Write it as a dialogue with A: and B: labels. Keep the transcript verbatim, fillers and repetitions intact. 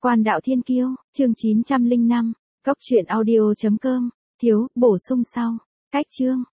A: Quan đạo thiên kiêu, chương chín trăm lẻ năm, cốc truyện audio chấm com, thiếu, bổ sung sau. Cách chương,